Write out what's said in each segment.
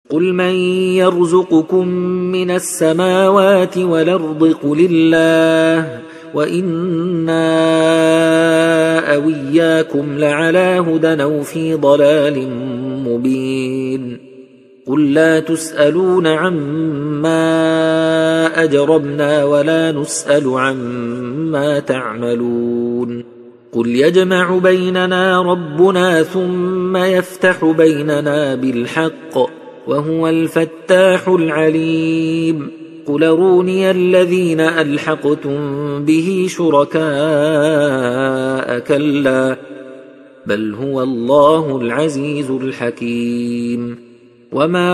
قل من يرزقكم من السماوات والأرض قل الله وإنا أو إياكم لعلى هدى أو في ضلال مبين قل لا تسألون عما أجرمنا ولا نسأل عما تعملون قل يجمع بيننا ربنا ثم يفتح بيننا بالحق وهو الفتاح العليم قل أروني الذين ألحقتم به شركاء كلا بل هو الله العزيز الحكيم وما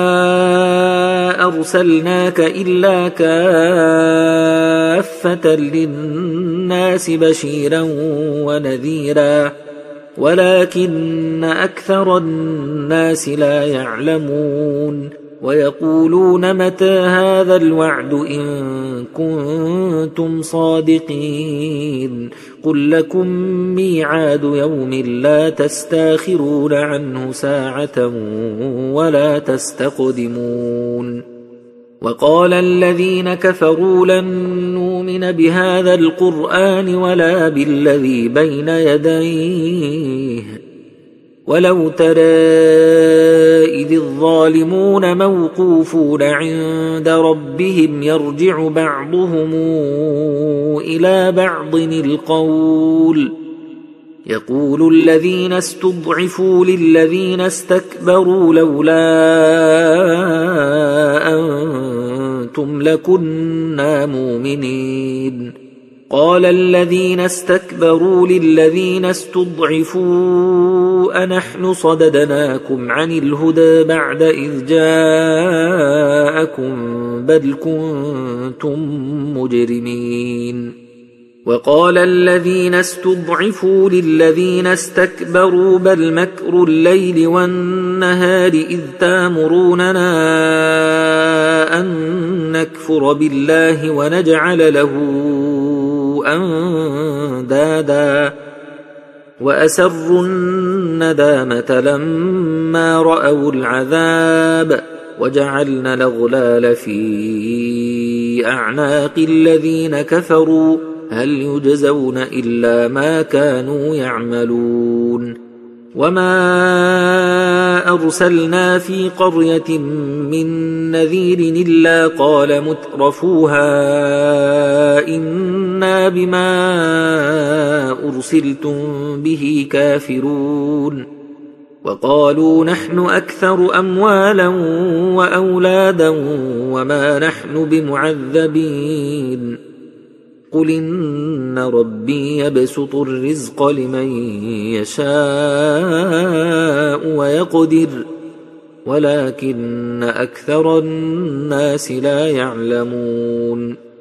أرسلناك إلا كافة للناس بشيرا ونذيرا ولكن أكثر الناس لا يعلمون ويقولون متى هذا الوعد إن كنتم صادقين قل لكم ميعاد يوم لا تستاخرون عنه ساعة ولا تستقدمون وقال الذين كفروا لن نؤمن بهذا القرآن ولا بالذي بين يديه ولو ترى إذ الظالمون موقوفون عند ربهم يرجع بعضهم إلى بعض القول يقول الذين استضعفوا للذين استكبروا لولا أنتم لكنا مؤمنين قال الذين استكبروا للذين استضعفوا أنحن صددناكم عن الهدى بعد إذ جاءكم بل كنتم مجرمين وقال الذين استضعفوا للذين استكبروا بل مكر الليل والنهار إذ تامروننا أن نكفر بالله ونجعل له أندادا وأسروا الندامة لما رأوا العذاب وجعلنا الأغلال في أعناق الذين كفروا هل يجزون إلا ما كانوا يعملون وما أرسلنا في قرية من نذير إلا قال مترفوها إنا بما أرسلتم به كافرون وقالوا نحن أكثر أموالا وأولادا وما نحن بمعذبين قل إن ربي يبسط الرزق لمن يشاء ويقدر ولكن أكثر الناس لا يعلمون